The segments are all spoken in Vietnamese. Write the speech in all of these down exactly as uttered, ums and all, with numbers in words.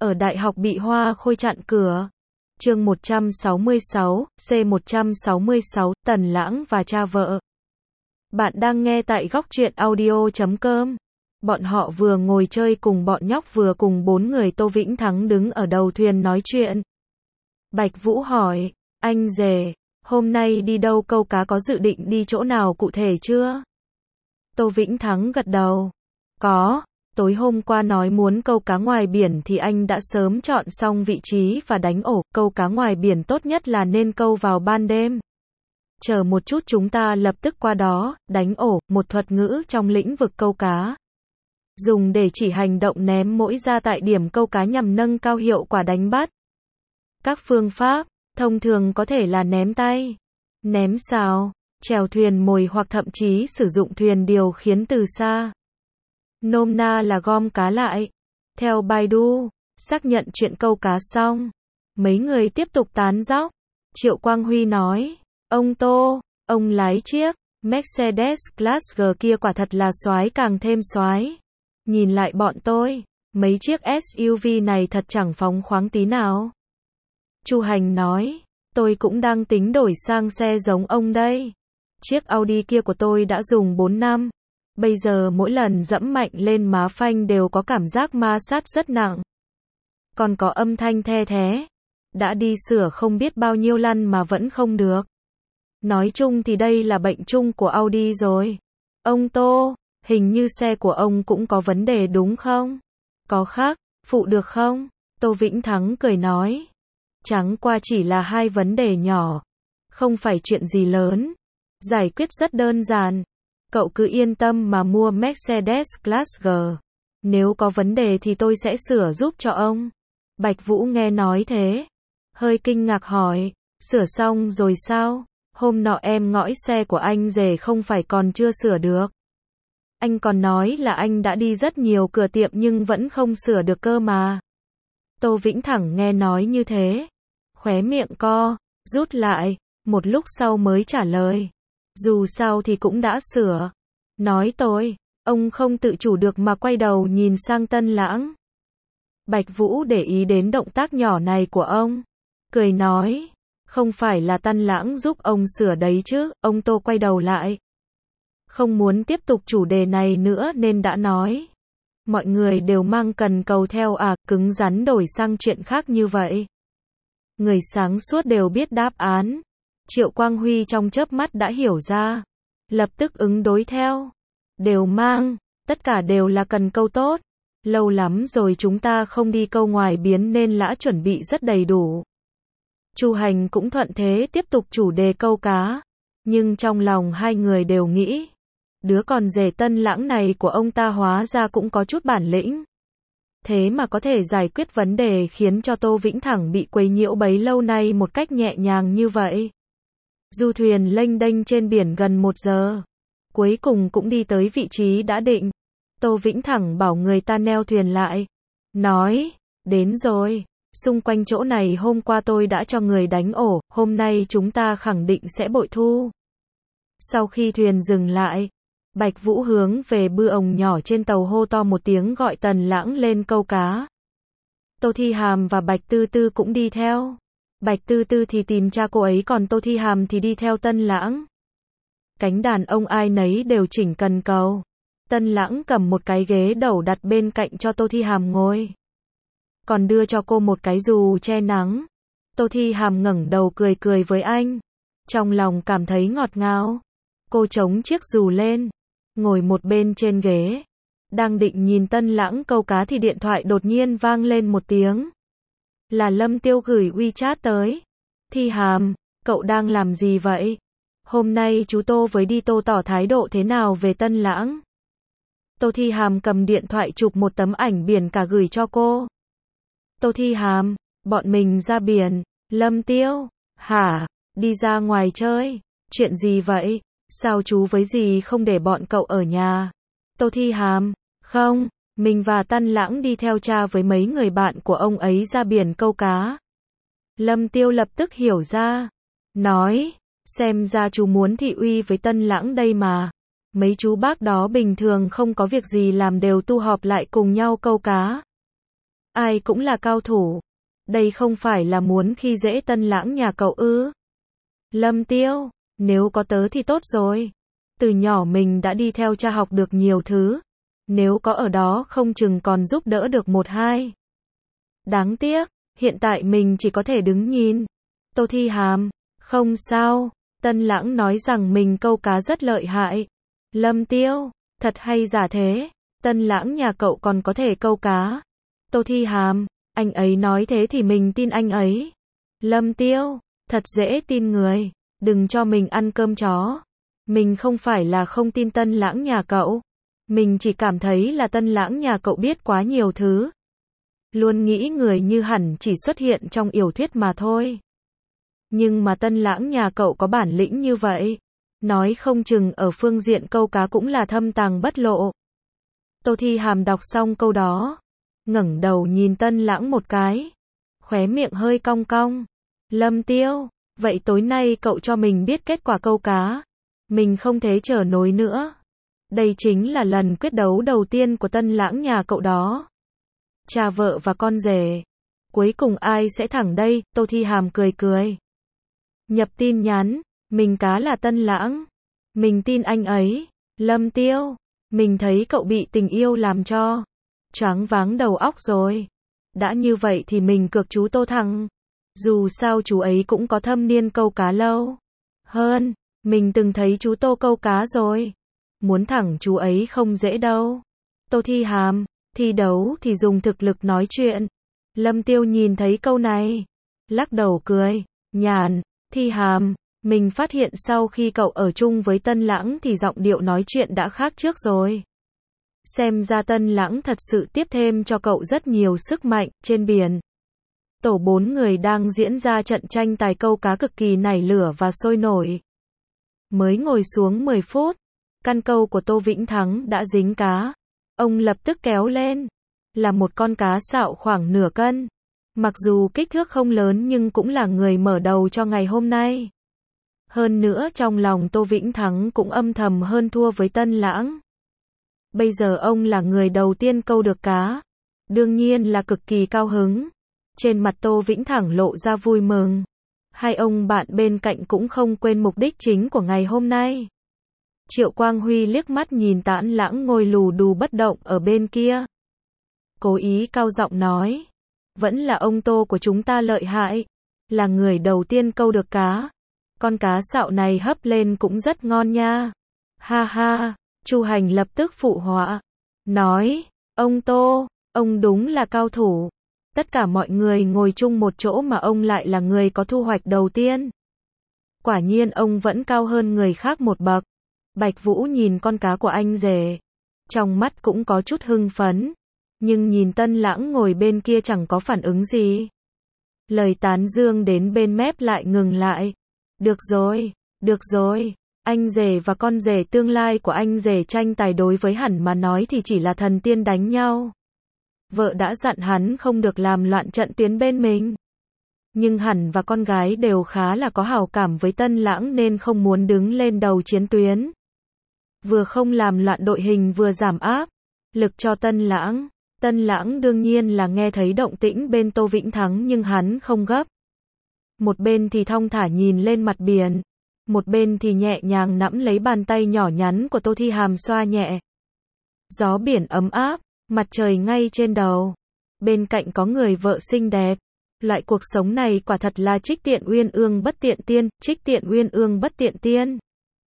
ở đại học bị hoa khôi chặn cửa. Chương một trăm sáu mươi sáu, C một trăm sáu mươi sáu, Tần Lãng và cha vợ. Bạn đang nghe tại góc truyện audio chấm com. Bọn họ vừa ngồi chơi cùng bọn nhóc vừa cùng bốn người Tô Vĩnh Thắng đứng ở đầu thuyền nói chuyện. Bạch Vũ hỏi, anh rể, hôm nay đi đâu câu cá có dự định đi chỗ nào cụ thể chưa? Tô Vĩnh Thắng gật đầu. Có, tối hôm qua nói muốn câu cá ngoài biển thì anh đã sớm chọn xong vị trí và đánh ổ, câu cá ngoài biển tốt nhất là nên câu vào ban đêm. Chờ một chút chúng ta lập tức qua đó, đánh ổ, một thuật ngữ trong lĩnh vực câu cá. Dùng để chỉ hành động ném mỗi ra tại điểm câu cá nhằm nâng cao hiệu quả đánh bắt. Các phương pháp, thông thường có thể là ném tay, ném sào, chèo thuyền mồi hoặc thậm chí sử dụng thuyền điều khiển từ xa. Nôm na là gom cá lại. Theo Baidu, xác nhận chuyện câu cá xong, mấy người tiếp tục tán dóc. Triệu Quang Huy nói, ông Tô, ông lái chiếc Mercedes Class G kia quả thật là soái càng thêm soái. Nhìn lại bọn tôi, mấy chiếc ét u vê này thật chẳng phóng khoáng tí nào. Chu Hành nói, tôi cũng đang tính đổi sang xe giống ông đây. Chiếc Audi kia của tôi đã dùng bốn năm. Bây giờ mỗi lần dẫm mạnh lên má phanh đều có cảm giác ma sát rất nặng. Còn có âm thanh the thé. Đã đi sửa không biết bao nhiêu lần mà vẫn không được. Nói chung thì đây là bệnh chung của Audi rồi. Ông Tô, hình như xe của ông cũng có vấn đề đúng không? Có khác, phụ được không? Tô Vĩnh Thắng cười nói. Chẳng qua chỉ là hai vấn đề nhỏ. Không phải chuyện gì lớn. Giải quyết rất đơn giản. Cậu cứ yên tâm mà mua Mercedes Class G. Nếu có vấn đề thì tôi sẽ sửa giúp cho ông. Bạch Vũ nghe nói thế, hơi kinh ngạc hỏi, sửa xong rồi sao? Hôm nọ em ngõi xe của anh rể không phải còn chưa sửa được. Anh còn nói là anh đã đi rất nhiều cửa tiệm nhưng vẫn không sửa được cơ mà. Tô Vĩnh Thẳng nghe nói như thế, khóe miệng co, rút lại, một lúc sau mới trả lời. Dù sao thì cũng đã sửa. Nói tôi, ông không tự chủ được mà quay đầu nhìn sang Tân Lãng. Bạch Vũ để ý đến động tác nhỏ này của ông. Cười nói, không phải là Tân Lãng giúp ông sửa đấy chứ, ông Tô quay đầu lại. Không muốn tiếp tục chủ đề này nữa nên đã nói. Mọi người đều mang cần cầu theo à, cứng rắn đổi sang chuyện khác như vậy. Người sáng suốt đều biết đáp án. Triệu Quang Huy trong chớp mắt đã hiểu ra. Lập tức ứng đối theo. Đều mang, tất cả đều là cần câu tốt. Lâu lắm rồi chúng ta không đi câu ngoài biển nên đã chuẩn bị rất đầy đủ. Chu Hành cũng thuận thế tiếp tục chủ đề câu cá. Nhưng trong lòng hai người đều nghĩ. Đứa con rể Tân Lãng này của ông ta hóa ra cũng có chút bản lĩnh. Thế mà có thể giải quyết vấn đề khiến cho Tô Vĩnh Thẳng bị quấy nhiễu bấy lâu nay một cách nhẹ nhàng như vậy. Du thuyền lênh đênh trên biển gần một giờ. Cuối cùng cũng đi tới vị trí đã định. Tô Vĩnh Thẳng bảo người ta neo thuyền lại. Nói, đến rồi. Xung quanh chỗ này hôm qua tôi đã cho người đánh ổ, hôm nay chúng ta khẳng định sẽ bội thu. Sau khi thuyền dừng lại, Bạch Vũ hướng về bư ồng nhỏ trên tàu hô to một tiếng gọi Tần Lãng lên câu cá. Tô Thi Hàm và Bạch Tư Tư cũng đi theo. Bạch Tư Tư thì tìm cha cô ấy còn Tô Thi Hàm thì đi theo Tân Lãng. Cánh đàn ông ai nấy đều chỉnh cần cầu. Tân Lãng cầm một cái ghế đầu đặt bên cạnh cho Tô Thi Hàm ngồi. Còn đưa cho cô một cái dù che nắng. Tô Thi Hàm ngẩng đầu cười cười với anh. Trong lòng cảm thấy ngọt ngào. Cô chống chiếc dù lên. Ngồi một bên trên ghế. Đang định nhìn Tân Lãng câu cá thì điện thoại đột nhiên vang lên một tiếng. Là Lâm Tiêu gửi WeChat tới. Thi Hàm, cậu đang làm gì vậy? Hôm nay chú Tô với đi Tô tỏ thái độ thế nào về Tân Lãng? Tô Thi Hàm cầm điện thoại chụp một tấm ảnh biển cả gửi cho cô. Tô Thi Hàm, bọn mình ra biển. Lâm Tiêu, hả? Đi ra ngoài chơi? Chuyện gì vậy? Sao chú với dì không để bọn cậu ở nhà? Tô Thi Hàm, không, mình và Tân Lãng đi theo cha với mấy người bạn của ông ấy ra biển câu cá. Lâm Tiêu lập tức hiểu ra. Nói, xem ra chú muốn thị uy với Tân Lãng đây mà. Mấy chú bác đó bình thường không có việc gì làm đều tu họp lại cùng nhau câu cá. Ai cũng là cao thủ. Đây không phải là muốn khi dễ Tân Lãng nhà cậu ư? Lâm Tiêu, nếu có tớ thì tốt rồi. Từ nhỏ mình đã đi theo cha học được nhiều thứ. Nếu có ở đó không chừng còn giúp đỡ được một hai. Đáng tiếc, hiện tại mình chỉ có thể đứng nhìn. Tô Thi Hàm, không sao. Tân Lãng nói rằng mình câu cá rất lợi hại. Lâm Tiêu, thật hay giả thế? Tân Lãng nhà cậu còn có thể câu cá. Tô Thi Hàm, anh ấy nói thế thì mình tin anh ấy. Lâm Tiêu, thật dễ tin người. Đừng cho mình ăn cơm chó. Mình không phải là không tin Tân Lãng nhà cậu. Mình chỉ cảm thấy là Tân Lãng nhà cậu biết quá nhiều thứ. Luôn nghĩ người như hẳn chỉ xuất hiện trong yểu thuyết mà thôi. Nhưng mà Tân Lãng nhà cậu có bản lĩnh như vậy. Nói không chừng ở phương diện câu cá cũng là thâm tàng bất lộ. Tô Thi Hàm đọc xong câu đó. Ngẩng đầu nhìn Tân Lãng một cái. Khóe miệng hơi cong cong. Lâm Tiêu, vậy tối nay cậu cho mình biết kết quả câu cá. Mình không thể chờ nối nữa. Đây chính là lần quyết đấu đầu tiên của Tân Lãng nhà cậu đó. Cha vợ và con rể. Cuối cùng ai sẽ thẳng đây? Tô Thi Hàm cười cười. Nhập tin nhắn. Mình cá là Tân Lãng. Mình tin anh ấy. Lâm Tiêu. Mình thấy cậu bị tình yêu làm cho choáng váng đầu óc rồi. Đã như vậy thì mình cược chú Tô thằng. Dù sao chú ấy cũng có thâm niên câu cá lâu hơn. Mình từng thấy chú Tô câu cá rồi. Muốn thẳng chú ấy không dễ đâu. Tô Thi Hàm, thi đấu thì dùng thực lực nói chuyện. Lâm Tiêu nhìn thấy câu này. Lắc đầu cười. Nhàn, Thi Hàm, mình phát hiện sau khi cậu ở chung với Tân Lãng thì giọng điệu nói chuyện đã khác trước rồi. Xem ra Tân Lãng thật sự tiếp thêm cho cậu rất nhiều sức mạnh. Trên biển, tổ bốn người đang diễn ra trận tranh tài câu cá cực kỳ nảy lửa và sôi nổi. Mới ngồi xuống mười phút, căn câu của Tô Vĩnh Thắng đã dính cá. Ông lập tức kéo lên. Là một con cá sạo khoảng nửa cân. Mặc dù kích thước không lớn nhưng cũng là người mở đầu cho ngày hôm nay. Hơn nữa trong lòng Tô Vĩnh Thắng cũng âm thầm hơn thua với Tân Lãng. Bây giờ ông là người đầu tiên câu được cá. Đương nhiên là cực kỳ cao hứng. Trên mặt Tô Vĩnh Thắng lộ ra vui mừng. Hai ông bạn bên cạnh cũng không quên mục đích chính của ngày hôm nay. Triệu Quang Huy liếc mắt nhìn Tản Lãng ngồi lù đù bất động ở bên kia. Cố ý cao giọng nói. Vẫn là ông Tô của chúng ta lợi hại. Là người đầu tiên câu được cá. Con cá sạo này hấp lên cũng rất ngon nha. Ha ha, Chu Hành lập tức phụ họa. Nói, ông Tô, ông đúng là cao thủ. Tất cả mọi người ngồi chung một chỗ mà ông lại là người có thu hoạch đầu tiên. Quả nhiên ông vẫn cao hơn người khác một bậc. Bạch Vũ nhìn con cá của anh rể. Trong mắt cũng có chút hưng phấn. Nhưng nhìn Tân Lãng ngồi bên kia chẳng có phản ứng gì. Lời tán dương đến bên mép lại ngừng lại. Được rồi, được rồi. Anh rể và con rể tương lai của anh rể tranh tài đối với hẳn mà nói thì chỉ là thần tiên đánh nhau. Vợ đã dặn hắn không được làm loạn trận tuyến bên mình. Nhưng hẳn và con gái đều khá là có hảo cảm với Tân Lãng nên không muốn đứng lên đầu chiến tuyến. Vừa không làm loạn đội hình vừa giảm áp lực cho Tân Lãng. Tân Lãng đương nhiên là nghe thấy động tĩnh bên Tô Vĩnh Thắng nhưng hắn không gấp. Một bên thì thong thả nhìn lên mặt biển. Một bên thì nhẹ nhàng nắm lấy bàn tay nhỏ nhắn của Tô Thi Hàm xoa nhẹ. Gió biển ấm áp, mặt trời ngay trên đầu. Bên cạnh có người vợ xinh đẹp. Loại cuộc sống này quả thật là trích tiện uyên ương bất tiện tiên, trích tiện uyên ương bất tiện tiên.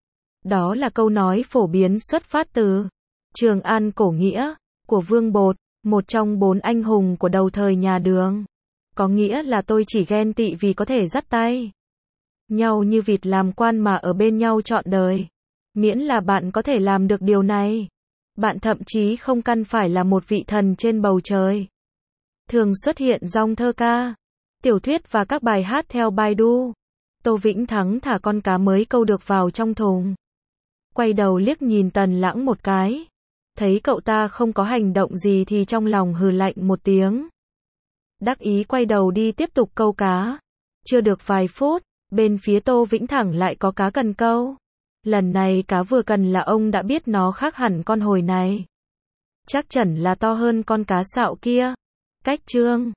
Đó là câu nói phổ biến xuất phát từ Trường An cổ nghĩa của Vương Bột, một trong bốn anh hùng của đầu thời nhà Đường. Có nghĩa là tôi chỉ ghen tị vì có thể dắt tay nhau như vịt làm quan mà ở bên nhau trọn đời. Miễn là bạn có thể làm được điều này. Bạn thậm chí không cần phải là một vị thần trên bầu trời. Thường xuất hiện dòng thơ ca, tiểu thuyết và các bài hát theo Baidu. Tô Vĩnh Thắng thả con cá mới câu được vào trong thùng. Quay đầu liếc nhìn Tần Lãng một cái. Thấy cậu ta không có hành động gì thì trong lòng hừ lạnh một tiếng. Đắc ý quay đầu đi tiếp tục câu cá. Chưa được vài phút, bên phía Tô Vĩnh Thắng lại có cá cần câu. Lần này cá vừa cần là ông đã biết nó khác hẳn con hồi này. Chắc chắn là to hơn con cá sạo kia. Cách chương